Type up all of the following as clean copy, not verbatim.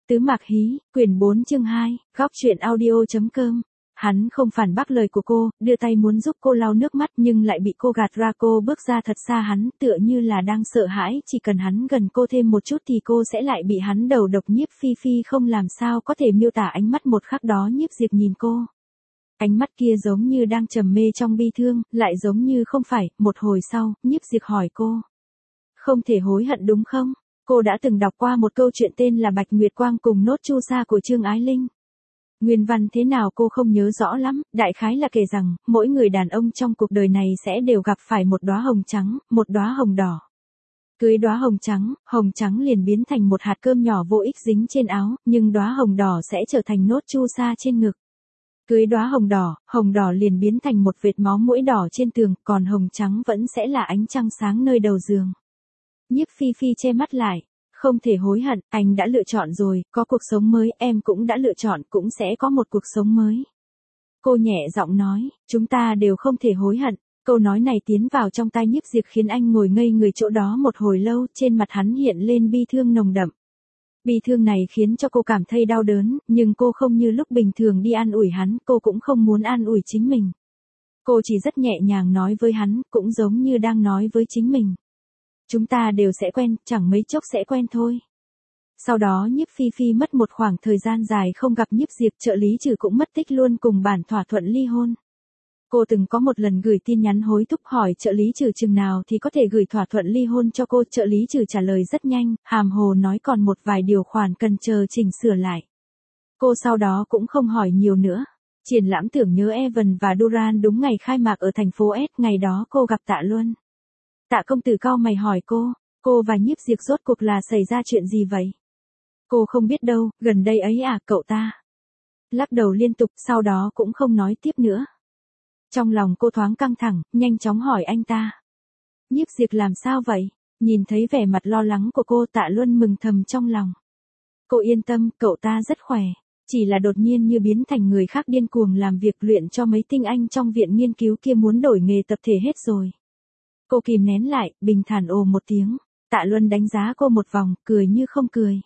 Tứ Mạc Hí, quyển 4 chương 2, góc truyện audio.com. Hắn không phản bác lời của cô, đưa tay muốn giúp cô lau nước mắt nhưng lại bị cô gạt ra. Cô bước ra thật xa hắn, tựa như là đang sợ hãi, chỉ cần hắn gần cô thêm một chút thì cô sẽ lại bị hắn đầu độc. Nhiếp Phi Phi không làm sao có thể miêu tả ánh mắt một khắc đó Nhiếp Diệp nhìn cô. Ánh mắt kia giống như đang trầm mê trong bi thương, lại giống như không phải. Một hồi sau, Nhiếp Diệp hỏi cô. Không thể hối hận đúng không? Cô đã từng đọc qua một câu chuyện tên là Bạch Nguyệt Quang cùng Nốt Chu Sa của Trương Ái Linh. Nguyên văn thế nào cô không nhớ rõ lắm, đại khái là kể rằng, mỗi người đàn ông trong cuộc đời này sẽ đều gặp phải một đóa hồng trắng, một đóa hồng đỏ. Cưới đóa hồng trắng liền biến thành một hạt cơm nhỏ vô ích dính trên áo, nhưng đóa hồng đỏ sẽ trở thành nốt chu sa trên ngực. Cưới đóa hồng đỏ liền biến thành một vệt máu mũi đỏ trên tường, còn hồng trắng vẫn sẽ là ánh trăng sáng nơi đầu giường. Nhiếp Phi Phi che mắt lại. Không thể hối hận, anh đã lựa chọn rồi, có cuộc sống mới, em cũng đã lựa chọn, cũng sẽ có một cuộc sống mới. Cô nhẹ giọng nói, chúng ta đều không thể hối hận. Câu nói này tiến vào trong tai Nhiếp Diệp khiến anh ngồi ngây người chỗ đó một hồi lâu, trên mặt hắn hiện lên bi thương nồng đậm. Bi thương này khiến cho cô cảm thấy đau đớn, nhưng cô không như lúc bình thường đi an ủi hắn, cô cũng không muốn an ủi chính mình. Cô chỉ rất nhẹ nhàng nói với hắn, cũng giống như đang nói với chính mình. Chúng ta đều sẽ quen, chẳng mấy chốc sẽ quen thôi. Sau đó Nhiếp Phi Phi mất một khoảng thời gian dài không gặp Nhiếp Diệp, trợ lý Trừ cũng mất tích luôn cùng bản thỏa thuận ly hôn. Cô từng có một lần gửi tin nhắn hối thúc hỏi trợ lý Trừ chừng nào thì có thể gửi thỏa thuận ly hôn cho cô, trợ lý Trừ trả lời rất nhanh, hàm hồ nói còn một vài điều khoản cần chờ chỉnh sửa lại. Cô sau đó cũng không hỏi nhiều nữa. Triển lãm Tưởng Nhớ Evan và Duran đúng ngày khai mạc ở thành phố S, ngày đó cô gặp Tạ Luân. Tạ công tử cau mày hỏi cô và Nhiếp Diệp rốt cuộc là xảy ra chuyện gì vậy? Cô không biết đâu, gần đây ấy à, cậu ta. Lắc đầu liên tục, sau đó cũng không nói tiếp nữa. Trong lòng cô thoáng căng thẳng, nhanh chóng hỏi anh ta. Nhiếp Diệp làm sao vậy? Nhìn thấy vẻ mặt lo lắng của cô, Tạ Luân mừng thầm trong lòng. Cô yên tâm, cậu ta rất khỏe. Chỉ là đột nhiên như biến thành người khác, điên cuồng làm việc luyện cho mấy tinh anh trong viện nghiên cứu kia muốn đổi nghề tập thể hết rồi. Cô kìm nén lại, bình thản ồ một tiếng. Tạ Luân đánh giá cô một vòng, cười như không cười.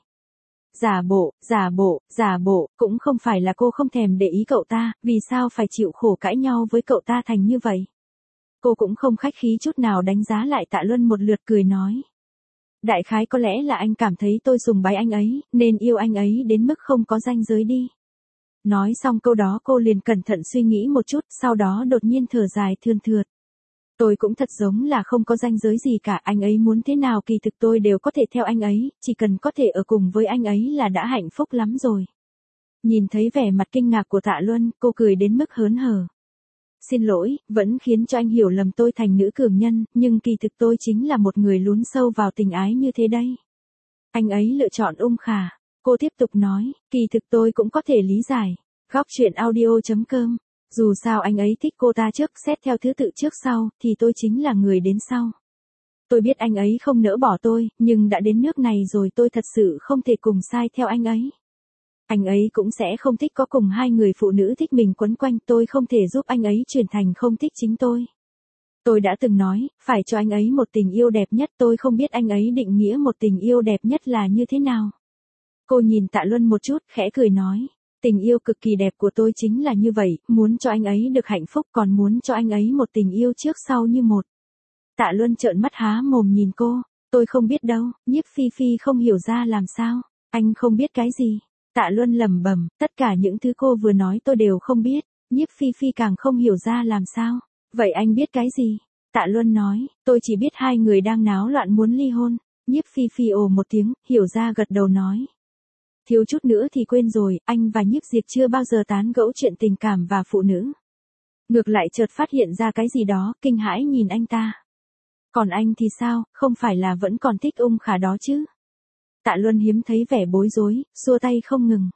Giả bộ, cũng không phải là cô không thèm để ý cậu ta, vì sao phải chịu khổ cãi nhau với cậu ta thành như vậy. Cô cũng không khách khí chút nào đánh giá lại Tạ Luân một lượt, cười nói. Đại khái có lẽ là anh cảm thấy tôi sùng bái anh ấy, nên yêu anh ấy đến mức không có ranh giới đi. Nói xong câu đó cô liền cẩn thận suy nghĩ một chút, sau đó đột nhiên thở dài thườn thượt. Tôi cũng thật giống là không có ranh giới gì cả, anh ấy muốn thế nào kỳ thực tôi đều có thể theo anh ấy, chỉ cần có thể ở cùng với anh ấy là đã hạnh phúc lắm rồi. Nhìn thấy vẻ mặt kinh ngạc của Tạ Luân, cô cười đến mức hớn hở. Xin lỗi, vẫn khiến cho anh hiểu lầm tôi thành nữ cường nhân, nhưng kỳ thực tôi chính là một người lún sâu vào tình ái như thế đây. Anh ấy lựa chọn Khả. Cô tiếp tục nói, kỳ thực tôi cũng có thể lý giải. Góc truyện audio.com. Dù sao anh ấy thích cô ta trước, xét theo thứ tự trước sau, thì tôi chính là người đến sau. Tôi biết anh ấy không nỡ bỏ tôi, nhưng đã đến nước này rồi tôi thật sự không thể cùng sai theo anh ấy. Anh ấy cũng sẽ không thích có cùng hai người phụ nữ thích mình quấn quanh, tôi không thể giúp anh ấy chuyển thành không thích chính tôi. Tôi đã từng nói, phải cho anh ấy một tình yêu đẹp nhất, tôi không biết anh ấy định nghĩa một tình yêu đẹp nhất là như thế nào. Cô nhìn Tạ Luân một chút, khẽ cười nói. Tình yêu cực kỳ đẹp của tôi chính là như vậy, muốn cho anh ấy được hạnh phúc, còn muốn cho anh ấy một tình yêu trước sau như một. Tạ Luân trợn mắt há mồm nhìn cô, tôi không biết đâu. Nhiếp Phi Phi không hiểu ra làm sao, anh không biết cái gì. Tạ Luân lẩm bẩm, tất cả những thứ cô vừa nói tôi đều không biết. Nhiếp Phi Phi càng không hiểu ra làm sao. Vậy anh biết cái gì? Tạ Luân nói, tôi chỉ biết hai người đang náo loạn muốn ly hôn. Nhiếp Phi Phi ồ một tiếng, hiểu ra gật đầu nói. Thiếu chút nữa thì quên rồi, anh và Nhiếp Diệp chưa bao giờ tán gẫu chuyện tình cảm và phụ nữ. Ngược lại chợt phát hiện ra cái gì đó, kinh hãi nhìn anh ta. Còn anh thì sao, không phải là vẫn còn thích Khả đó chứ? Tạ Luân hiếm thấy vẻ bối rối, xua tay không ngừng.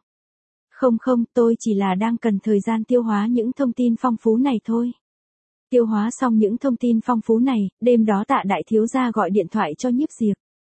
Không, tôi chỉ là đang cần thời gian tiêu hóa những thông tin phong phú này thôi. Tiêu hóa xong những thông tin phong phú này, đêm đó Tạ đại thiếu gia gọi điện thoại cho Nhiếp Diệp.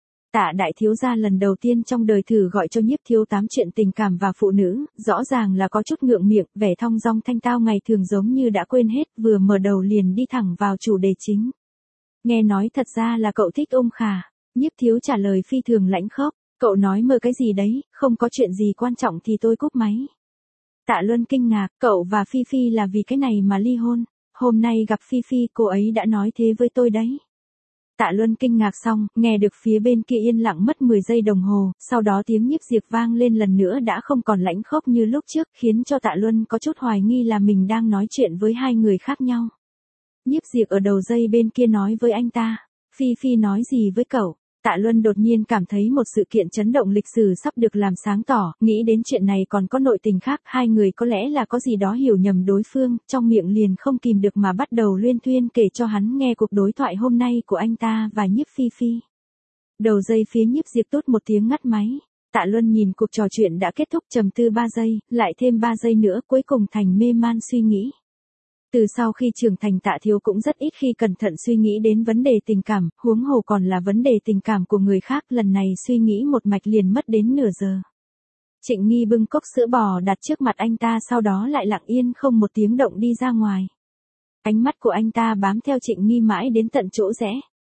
Tạ đại thiếu gia lần đầu tiên trong đời thử gọi cho Nhiếp thiếu tám chuyện tình cảm và phụ nữ, rõ ràng là có chút ngượng miệng, vẻ thong dong thanh tao ngày thường giống như đã quên hết, vừa mở đầu liền đi thẳng vào chủ đề chính. Nghe nói thật ra là cậu thích Khả. Nhiếp thiếu trả lời phi thường lãnh khốc. Cậu nói mơ cái gì đấy, không có chuyện gì quan trọng thì tôi cúp máy. Tạ Luân kinh ngạc, cậu và Phi Phi là vì cái này mà ly hôn. Hôm nay gặp Phi Phi cô ấy đã nói thế với tôi đấy. Tạ Luân kinh ngạc xong, nghe được phía bên kia yên lặng mất 10 giây đồng hồ, sau đó tiếng nhiếp diệt vang lên lần nữa đã không còn lãnh khốc như lúc trước, khiến cho Tạ Luân có chút hoài nghi là mình đang nói chuyện với hai người khác nhau. Nhiếp diệt ở đầu dây bên kia nói với anh ta, Phi Phi nói gì với cậu? Tạ Luân đột nhiên cảm thấy một sự kiện chấn động lịch sử sắp được làm sáng tỏ, nghĩ đến chuyện này còn có nội tình khác, hai người có lẽ là có gì đó hiểu nhầm đối phương, trong miệng liền không kìm được mà bắt đầu luyên thuyên kể cho hắn nghe cuộc đối thoại hôm nay của anh ta và nhiếp Phi Phi. Đầu dây phía nhiếp diệp tốt một tiếng ngắt máy. Tạ Luân nhìn cuộc trò chuyện đã kết thúc trầm tư 3 giây, lại thêm 3 giây nữa cuối cùng thành mê man suy nghĩ. Từ sau khi trưởng thành Tạ Thiếu cũng rất ít khi cẩn thận suy nghĩ đến vấn đề tình cảm, huống hồ còn là vấn đề tình cảm của người khác, lần này suy nghĩ một mạch liền mất đến nửa giờ. Trịnh Nghi bưng cốc sữa bò đặt trước mặt anh ta sau đó lại lặng yên không một tiếng động đi ra ngoài. Ánh mắt của anh ta bám theo Trịnh Nghi mãi đến tận chỗ rẽ.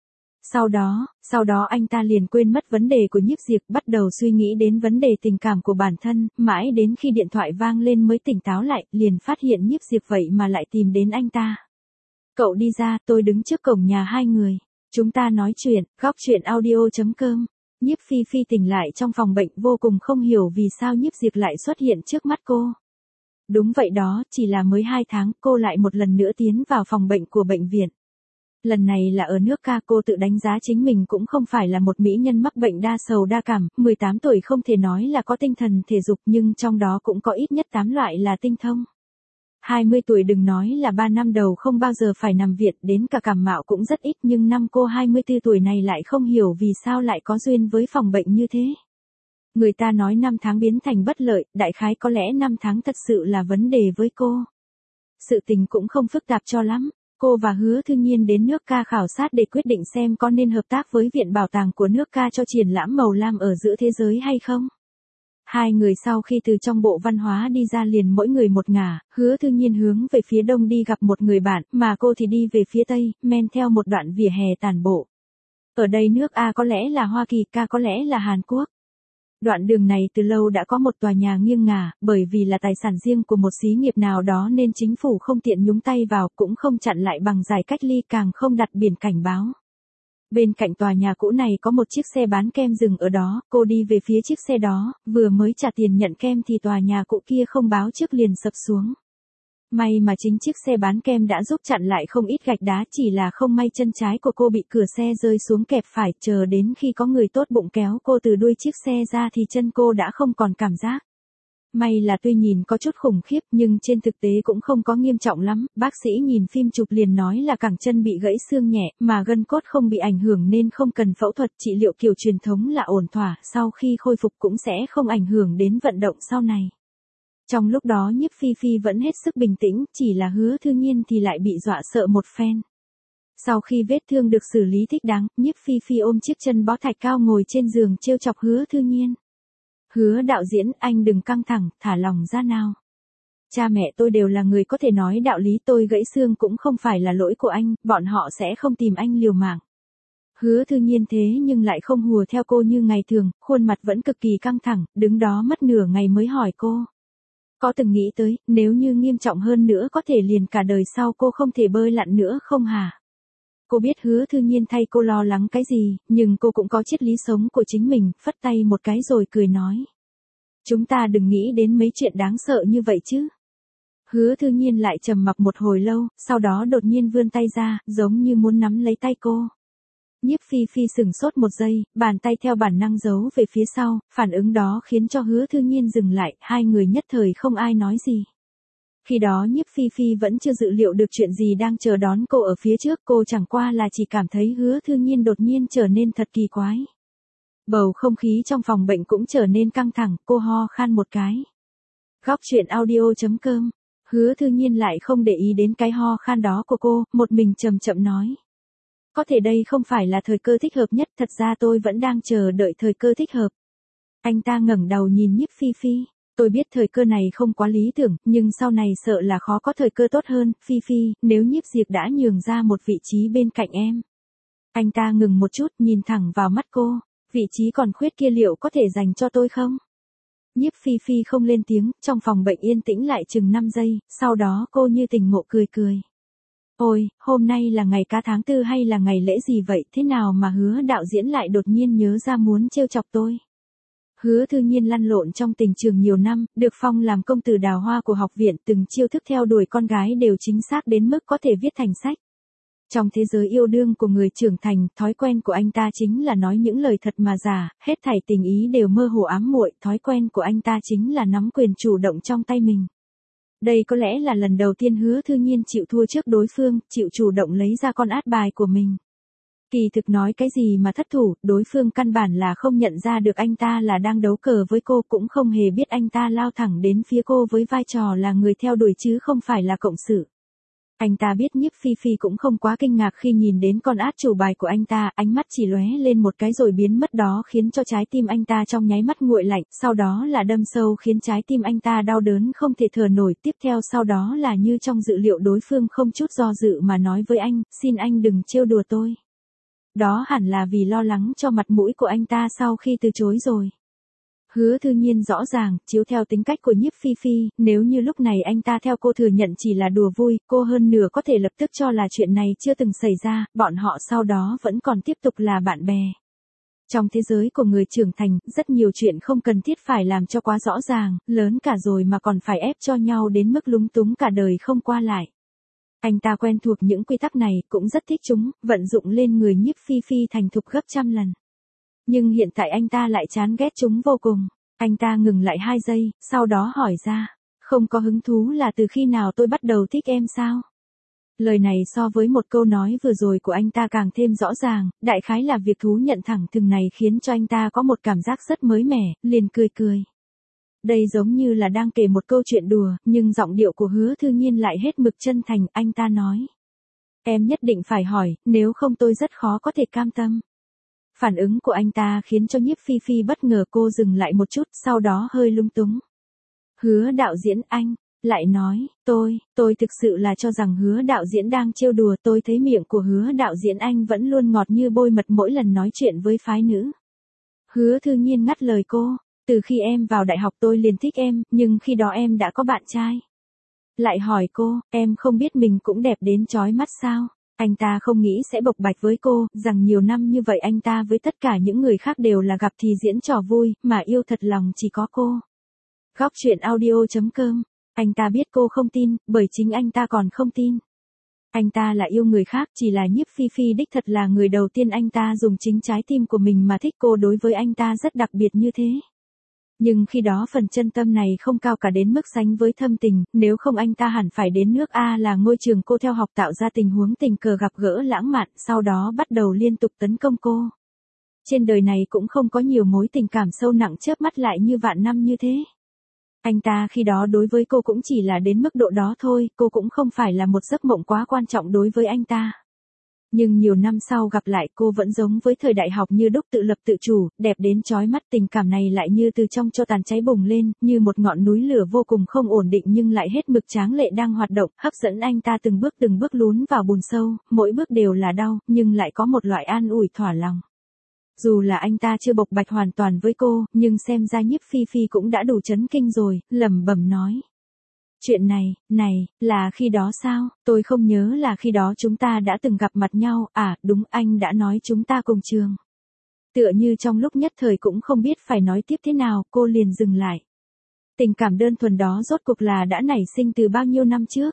Sau đó anh ta liền quên mất vấn đề của nhiếp diệp, bắt đầu suy nghĩ đến vấn đề tình cảm của bản thân, mãi đến khi điện thoại vang lên mới tỉnh táo lại, liền phát hiện nhiếp diệp vậy mà lại tìm đến anh ta. Cậu đi ra, tôi đứng trước cổng nhà hai người. Chúng ta nói chuyện, góc chuyện audio.com. Nhiếp Phi Phi tỉnh lại trong phòng bệnh vô cùng không hiểu vì sao nhiếp diệp lại xuất hiện trước mắt cô. Đúng vậy đó, chỉ là mới 2 tháng, cô lại một lần nữa tiến vào phòng bệnh của bệnh viện. Lần này là ở nước ca, cô tự đánh giá chính mình cũng không phải là một mỹ nhân mắc bệnh đa sầu đa cảm, 18 tuổi không thể nói là có tinh thần thể dục nhưng trong đó cũng có ít nhất 8 loại là tinh thông. 20 tuổi đừng nói là 3 năm đầu không bao giờ phải nằm viện, đến cả cảm mạo cũng rất ít, nhưng năm cô 24 tuổi này lại không hiểu vì sao lại có duyên với phòng bệnh như thế. Người ta nói 5 tháng biến thành bất lợi, đại khái có lẽ 5 tháng thật sự là vấn đề với cô. Sự tình cũng không phức tạp cho lắm. Cô và Hứa Thư Nhiên đến nước ca khảo sát để quyết định xem có nên hợp tác với Viện Bảo tàng của nước ca cho triển lãm màu lam ở giữa thế giới hay không. Hai người sau khi từ trong bộ văn hóa đi ra liền mỗi người một ngả, Hứa Thư Nhiên hướng về phía đông đi gặp một người bạn, mà cô thì đi về phía tây, men theo một đoạn vỉa hè tàn bộ. Ở đây nước A có lẽ là Hoa Kỳ, K có lẽ là Hàn Quốc. Đoạn đường này từ lâu đã có một tòa nhà nghiêng ngả, bởi vì là tài sản riêng của một xí nghiệp nào đó nên chính phủ không tiện nhúng tay vào, cũng không chặn lại bằng giải cách ly, càng không đặt biển cảnh báo. Bên cạnh tòa nhà cũ này có một chiếc xe bán kem dừng ở đó, cô đi về phía chiếc xe đó, vừa mới trả tiền nhận kem thì tòa nhà cũ kia không báo trước liền sập xuống. May mà chính chiếc xe bán kem đã giúp chặn lại không ít gạch đá, chỉ là không may chân trái của cô bị cửa xe rơi xuống kẹp phải, chờ đến khi có người tốt bụng kéo cô từ đuôi chiếc xe ra thì chân cô đã không còn cảm giác. May là tuy nhìn có chút khủng khiếp nhưng trên thực tế cũng không có nghiêm trọng lắm, bác sĩ nhìn phim chụp liền nói là cẳng chân bị gãy xương nhẹ, mà gân cốt không bị ảnh hưởng nên không cần phẫu thuật, trị liệu kiểu truyền thống là ổn thỏa, sau khi khôi phục cũng sẽ không ảnh hưởng đến vận động sau này. Trong lúc đó nhiếp Phi Phi vẫn hết sức bình tĩnh, chỉ là Hứa Thư Nhiên thì lại bị dọa sợ một phen. Sau khi vết thương được xử lý thích đáng, nhiếp Phi Phi ôm chiếc chân bó thạch cao ngồi trên giường trêu chọc Hứa Thư Nhiên. Hứa đạo diễn, anh đừng căng thẳng, thả lòng ra nào. Cha mẹ tôi đều là người có thể nói đạo lý, tôi gãy xương cũng không phải là lỗi của anh, bọn họ sẽ không tìm anh liều mạng. Hứa Thư Nhiên thế nhưng lại không hùa theo cô như ngày thường, khuôn mặt vẫn cực kỳ căng thẳng, đứng đó mất nửa ngày mới hỏi cô. Có từng nghĩ tới, nếu như nghiêm trọng hơn nữa có thể liền cả đời sau cô không thể bơi lặn nữa không hả? Cô biết Hứa Thư Nhiên thay cô lo lắng cái gì, nhưng cô cũng có triết lý sống của chính mình, phất tay một cái rồi cười nói. Chúng ta đừng nghĩ đến mấy chuyện đáng sợ như vậy chứ. Hứa Thư Nhiên lại trầm mặc một hồi lâu, sau đó đột nhiên vươn tay ra, giống như muốn nắm lấy tay cô. Nhiếp Phi Phi sửng sốt một giây, bàn tay theo bản năng giấu về phía sau, phản ứng đó khiến cho Hứa Thư Nhiên dừng lại, hai người nhất thời không ai nói gì. Khi đó nhiếp Phi Phi vẫn chưa dự liệu được chuyện gì đang chờ đón cô ở phía trước, cô chẳng qua là chỉ cảm thấy Hứa Thư Nhiên đột nhiên trở nên thật kỳ quái. Bầu không khí trong phòng bệnh cũng trở nên căng thẳng, cô ho khan một cái. Góc chuyện audio.com. Hứa Thư Nhiên lại không để ý đến cái ho khan đó của cô, một mình chậm chậm nói. Có thể đây không phải là thời cơ thích hợp nhất, thật ra tôi vẫn đang chờ đợi thời cơ thích hợp. Anh ta ngẩng đầu nhìn nhiếp Phi Phi. Tôi biết thời cơ này không quá lý tưởng, nhưng sau này sợ là khó có thời cơ tốt hơn, Phi Phi, nếu nhiếp diệp đã nhường ra một vị trí bên cạnh em. Anh ta ngừng một chút, nhìn thẳng vào mắt cô. Vị trí còn khuyết kia liệu có thể dành cho tôi không? Nhiếp Phi Phi không lên tiếng, trong phòng bệnh yên tĩnh lại chừng 5 giây, sau đó cô như tỉnh ngộ cười cười. Ôi, hôm nay là ngày cá tháng 4 hay là ngày lễ gì vậy, thế nào mà Hứa đạo diễn lại đột nhiên nhớ ra muốn trêu chọc tôi? Hứa Thư Nhiên lăn lộn trong tình trường nhiều năm, được phong làm công tử đào hoa của học viện, từng chiêu thức theo đuổi con gái đều chính xác đến mức có thể viết thành sách. Trong thế giới yêu đương của người trưởng thành, thói quen của anh ta chính là nói những lời thật mà giả, hết thảy tình ý đều mơ hồ ám muội, thói quen của anh ta chính là nắm quyền chủ động trong tay mình. Đây có lẽ là lần đầu tiên Hứa Thư Nhiên chịu thua trước đối phương, chịu chủ động lấy ra con át bài của mình. Kỳ thực nói cái gì mà thất thủ, đối phương căn bản là không nhận ra được anh ta là đang đấu cờ với cô, cũng không hề biết anh ta lao thẳng đến phía cô với vai trò là người theo đuổi chứ không phải là cộng sự. Anh ta biết Nhiếp Phi Phi cũng không quá kinh ngạc khi nhìn đến con át chủ bài của anh ta, ánh mắt chỉ lóe lên một cái rồi biến mất, đó khiến cho trái tim anh ta trong nháy mắt nguội lạnh, sau đó là đâm sâu khiến trái tim anh ta đau đớn không thể thở nổi, tiếp theo sau đó là như trong dự liệu đối phương không chút do dự mà nói với anh, xin anh đừng trêu đùa tôi. Đó hẳn là vì lo lắng cho mặt mũi của anh ta sau khi từ chối rồi. Hứa Thư Nhiên rõ ràng, chiếu theo tính cách của Nhiếp Phi Phi, nếu như lúc này anh ta theo cô thừa nhận chỉ là đùa vui, cô hơn nửa có thể lập tức cho là chuyện này chưa từng xảy ra, bọn họ sau đó vẫn còn tiếp tục là bạn bè. Trong thế giới của người trưởng thành, rất nhiều chuyện không cần thiết phải làm cho quá rõ ràng, lớn cả rồi mà còn phải ép cho nhau đến mức lúng túng cả đời không qua lại. Anh ta quen thuộc những quy tắc này, cũng rất thích chúng, vận dụng lên người Nhiếp Phi Phi thành thục gấp trăm lần. Nhưng hiện tại anh ta lại chán ghét chúng vô cùng. Anh ta ngừng lại 2 giây, sau đó hỏi ra, không có hứng thú là từ khi nào tôi bắt đầu thích em sao? Lời này so với một câu nói vừa rồi của anh ta càng thêm rõ ràng, đại khái là việc thú nhận thẳng thừng này khiến cho anh ta có một cảm giác rất mới mẻ, liền cười cười. Đây giống như là đang kể một câu chuyện đùa, nhưng giọng điệu của Hứa Thư Nhiên lại hết mực chân thành, anh ta nói. Em nhất định phải hỏi, nếu không tôi rất khó có thể cam tâm. Phản ứng của anh ta khiến cho Nhiếp Phi Phi bất ngờ, cô dừng lại một chút, sau đó hơi lung túng. Hứa đạo diễn anh, lại nói, tôi thực sự là cho rằng Hứa đạo diễn đang trêu đùa, tôi thấy miệng của Hứa đạo diễn anh vẫn luôn ngọt như bôi mật mỗi lần nói chuyện với phái nữ. Hứa Thư Nhiên ngắt lời cô, từ khi em vào đại học tôi liền thích em, nhưng khi đó em đã có bạn trai. Lại hỏi cô, em không biết mình cũng đẹp đến chói mắt sao? Anh ta không nghĩ sẽ bộc bạch với cô, rằng nhiều năm như vậy anh ta với tất cả những người khác đều là gặp thì diễn trò vui, mà yêu thật lòng chỉ có cô. Góc truyện audio.com. Anh ta biết cô không tin, bởi chính anh ta còn không tin. Anh ta là yêu người khác, chỉ là Nhiếp Phi Phi đích thật là người đầu tiên anh ta dùng chính trái tim của mình mà thích cô, đối với anh ta rất đặc biệt như thế. Nhưng khi đó phần chân tâm này không cao cả đến mức sánh với thâm tình, nếu không anh ta hẳn phải đến nước A là ngôi trường cô theo học tạo ra tình huống tình cờ gặp gỡ lãng mạn, sau đó bắt đầu liên tục tấn công cô. Trên đời này cũng không có nhiều mối tình cảm sâu nặng chớp mắt lại như vạn năm như thế. Anh ta khi đó đối với cô cũng chỉ là đến mức độ đó thôi, cô cũng không phải là một giấc mộng quá quan trọng đối với anh ta. Nhưng nhiều năm sau gặp lại cô vẫn giống với thời đại học như đúc, tự lập tự chủ, đẹp đến chói mắt, tình cảm này lại như từ trong tro tàn cháy bùng lên, như một ngọn núi lửa vô cùng không ổn định nhưng lại hết mực tráng lệ đang hoạt động, hấp dẫn anh ta từng bước lún vào bùn sâu, mỗi bước đều là đau, nhưng lại có một loại an ủi thỏa lòng. Dù là anh ta chưa bộc bạch hoàn toàn với cô, nhưng xem ra Nhiếp Phi Phi cũng đã đủ chấn kinh rồi, lẩm bẩm nói. Chuyện này, là khi đó sao, tôi không nhớ là khi đó chúng ta đã từng gặp mặt nhau, à, đúng, anh đã nói chúng ta cùng trường. Tựa như trong lúc nhất thời cũng không biết phải nói tiếp thế nào, cô liền dừng lại. Tình cảm đơn thuần đó rốt cuộc là đã nảy sinh từ bao nhiêu năm trước.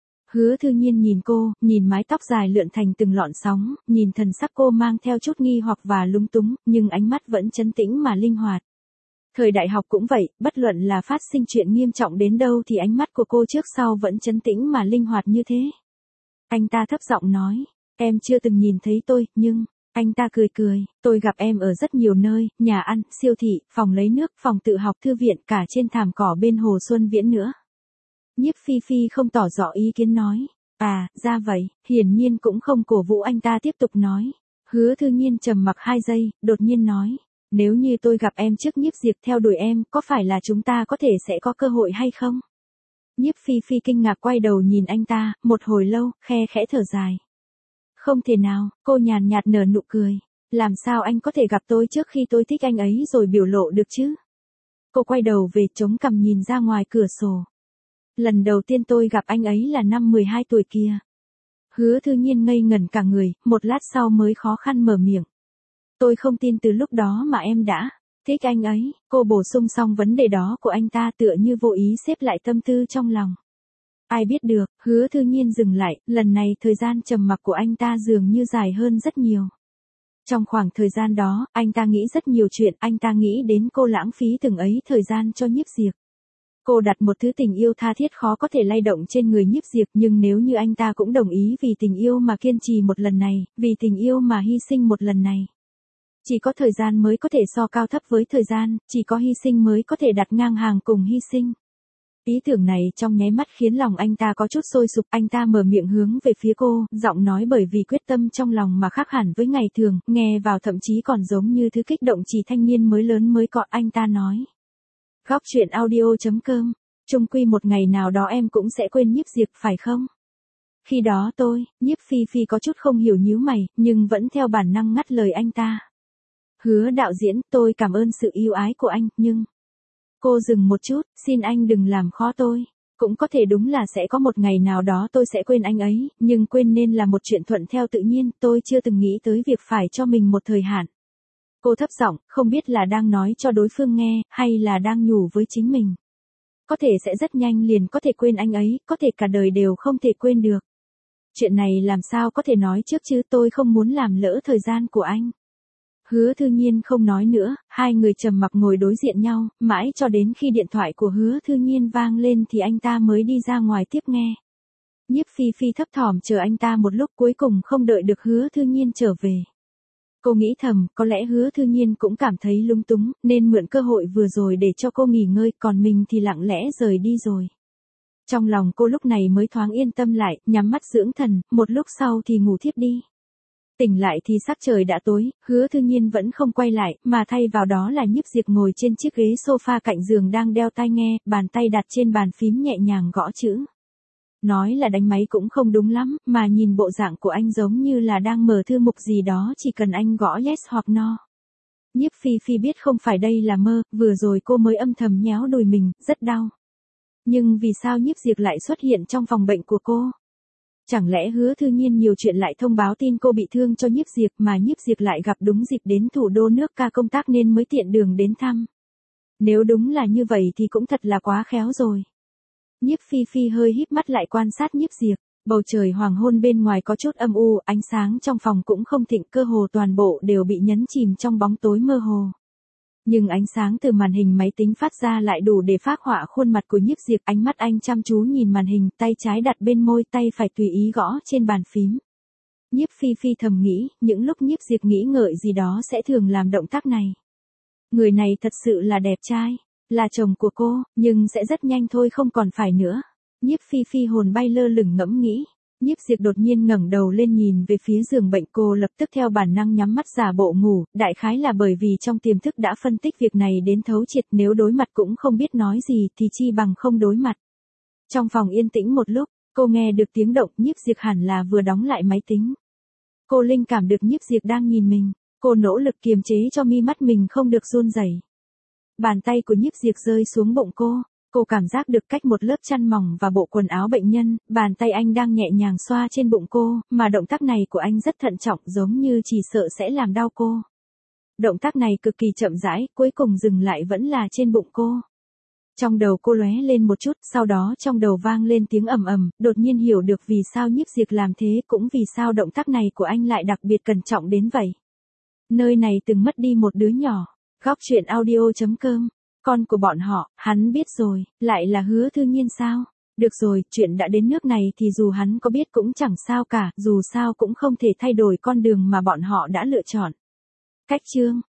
Hứa Thư Nhiên nhìn cô, nhìn mái tóc dài lượn thành từng lọn sóng, nhìn thần sắc cô mang theo chút nghi hoặc và lúng túng, nhưng ánh mắt vẫn trấn tĩnh mà linh hoạt. Thời đại học cũng vậy, bất luận là phát sinh chuyện nghiêm trọng đến đâu thì ánh mắt của cô trước sau vẫn trấn tĩnh mà linh hoạt như thế. Anh ta thấp giọng nói, em chưa từng nhìn thấy tôi, nhưng, anh ta cười cười, tôi gặp em ở rất nhiều nơi, nhà ăn, siêu thị, phòng lấy nước, phòng tự học, thư viện, cả trên thảm cỏ bên hồ Xuân Viễn nữa. Nhiếp Phi Phi không tỏ rõ ý kiến nói, à, ra vậy, hiển nhiên cũng không cổ vũ anh ta tiếp tục nói. Hứa Thư Nhiên trầm mặc 2 giây, đột nhiên nói. Nếu như tôi gặp em trước Nhiếp Diệp theo đuổi em, có phải là chúng ta có thể sẽ có cơ hội hay không? Nhiếp Phi Phi kinh ngạc quay đầu nhìn anh ta, một hồi lâu, khe khẽ thở dài. Không thể nào, cô nhàn nhạt nở nụ cười. Làm sao anh có thể gặp tôi trước khi tôi thích anh ấy rồi biểu lộ được chứ? Cô quay đầu về chống cằm nhìn ra ngoài cửa sổ. Lần đầu tiên tôi gặp anh ấy là năm 12 tuổi kia. Hứa Thư Nhiên ngây ngẩn cả người, một lát sau mới khó khăn mở miệng. Tôi không tin từ lúc đó mà em đã thích anh ấy. Cô bổ sung xong vấn đề đó của anh ta tựa như vô ý xếp lại tâm tư trong lòng. Ai biết được, Hứa Thư Nhiên dừng lại, lần này thời gian trầm mặc của anh ta dường như dài hơn rất nhiều. Trong khoảng thời gian đó, anh ta nghĩ rất nhiều chuyện, anh ta nghĩ đến cô lãng phí từng ấy thời gian cho Nhiếp Diệp. Cô đặt một thứ tình yêu tha thiết khó có thể lay động trên người Nhiếp Diệp, nhưng nếu như anh ta cũng đồng ý vì tình yêu mà kiên trì một lần này, vì tình yêu mà hy sinh một lần này. Chỉ có thời gian mới có thể so cao thấp với thời gian, chỉ có hy sinh mới có thể đặt ngang hàng cùng hy sinh. Ý tưởng này trong nháy mắt khiến lòng anh ta có chút sôi sục, anh ta mở miệng hướng về phía cô, giọng nói bởi vì quyết tâm trong lòng mà khác hẳn với ngày thường, nghe vào thậm chí còn giống như thứ kích động chỉ thanh niên mới lớn mới có. Anh ta nói. Góc truyện audio.com, chung quy một ngày nào đó em cũng sẽ quên Nhiếp Diệp phải không? Khi đó tôi, Nhiếp Phi Phi có chút không hiểu nhíu mày, nhưng vẫn theo bản năng ngắt lời anh ta. Hứa đạo diễn, tôi cảm ơn sự yêu ái của anh, nhưng... Cô dừng một chút, xin anh đừng làm khó tôi. Cũng có thể đúng là sẽ có một ngày nào đó tôi sẽ quên anh ấy, nhưng quên nên là một chuyện thuận theo tự nhiên, tôi chưa từng nghĩ tới việc phải cho mình một thời hạn. Cô thấp giọng, không biết là đang nói cho đối phương nghe, hay là đang nhủ với chính mình. Có thể sẽ rất nhanh liền có thể quên anh ấy, có thể cả đời đều không thể quên được. Chuyện này làm sao có thể nói trước chứ, tôi không muốn làm lỡ thời gian của anh. Hứa Thư Nhiên không nói nữa, hai người trầm mặc ngồi đối diện nhau, mãi cho đến khi điện thoại của Hứa Thư Nhiên vang lên thì anh ta mới đi ra ngoài tiếp nghe. Nhiếp Phi Phi thấp thỏm chờ anh ta một lúc, cuối cùng không đợi được Hứa Thư Nhiên trở về. Cô nghĩ thầm, có lẽ Hứa Thư Nhiên cũng cảm thấy lung túng, nên mượn cơ hội vừa rồi để cho cô nghỉ ngơi, còn mình thì lặng lẽ rời đi rồi. Trong lòng cô lúc này mới thoáng yên tâm lại, nhắm mắt dưỡng thần, một lúc sau thì ngủ thiếp đi. Tỉnh lại thì sắc trời đã tối, Hứa Thư Nhiên vẫn không quay lại, mà thay vào đó là Nhiếp Diệp ngồi trên chiếc ghế sofa cạnh giường đang đeo tai nghe, bàn tay đặt trên bàn phím nhẹ nhàng gõ chữ. Nói là đánh máy cũng không đúng lắm, mà nhìn bộ dạng của anh giống như là đang mở thư mục gì đó, chỉ cần anh gõ yes hoặc no. Nhiếp Phi Phi biết không phải đây là mơ, vừa rồi cô mới âm thầm nhéo đùi mình, rất đau. Nhưng vì sao Nhiếp Diệp lại xuất hiện trong phòng bệnh của cô? Chẳng lẽ Hứa Thư Nhiên nhiều chuyện lại thông báo tin cô bị thương cho Nhiếp Diệp, mà Nhiếp Diệp lại gặp đúng dịp đến thủ đô nước ca công tác nên mới tiện đường đến thăm. Nếu đúng là như vậy thì cũng thật là quá khéo rồi. Nhiếp Phi Phi hơi híp mắt lại quan sát Nhiếp Diệp, bầu trời hoàng hôn bên ngoài có chút âm u, ánh sáng trong phòng cũng không thịnh, cơ hồ toàn bộ đều bị nhấn chìm trong bóng tối mơ hồ. Nhưng ánh sáng từ màn hình máy tính phát ra lại đủ để phác họa khuôn mặt của Nhiếp Diệp, ánh mắt anh chăm chú nhìn màn hình, tay trái đặt bên môi, tay phải tùy ý gõ trên bàn phím. Nhiếp Phi Phi thầm nghĩ, những lúc Nhiếp Diệp nghĩ ngợi gì đó sẽ thường làm động tác này. Người này thật sự là đẹp trai, là chồng của cô, nhưng sẽ rất nhanh thôi không còn phải nữa. Nhiếp Phi Phi hồn bay lơ lửng ngẫm nghĩ. Nhiếp Diệp đột nhiên ngẩng đầu lên nhìn về phía giường bệnh, cô lập tức theo bản năng nhắm mắt giả bộ ngủ, đại khái là bởi vì trong tiềm thức đã phân tích việc này đến thấu triệt, nếu đối mặt cũng không biết nói gì thì chi bằng không đối mặt. Trong phòng yên tĩnh một lúc, cô nghe được tiếng động, Nhiếp Diệp hẳn là vừa đóng lại máy tính. Cô linh cảm được Nhiếp Diệp đang nhìn mình, cô nỗ lực kiềm chế cho mi mắt mình không được run rẩy. Bàn tay của Nhiếp Diệp rơi xuống bụng cô cảm giác được cách một lớp chăn mỏng và bộ quần áo bệnh nhân, bàn tay anh đang nhẹ nhàng xoa trên bụng cô, mà động tác này của anh rất thận trọng, giống như chỉ sợ sẽ làm đau cô. Động tác này cực kỳ chậm rãi, cuối cùng dừng lại vẫn là trên bụng cô. Trong đầu cô lóe lên một chút, sau đó trong đầu vang lên tiếng ầm ầm, đột nhiên hiểu được vì sao Nhiếp Diệp làm thế, cũng vì sao động tác này của anh lại đặc biệt cẩn trọng đến vậy. Nơi này từng mất đi một đứa nhỏ. Góc truyện audio.com, con của bọn họ, hắn biết rồi, lại là Hứa Thư Nhiên sao? Được rồi, chuyện đã đến nước này thì dù hắn có biết cũng chẳng sao cả, dù sao cũng không thể thay đổi con đường mà bọn họ đã lựa chọn. Cách chương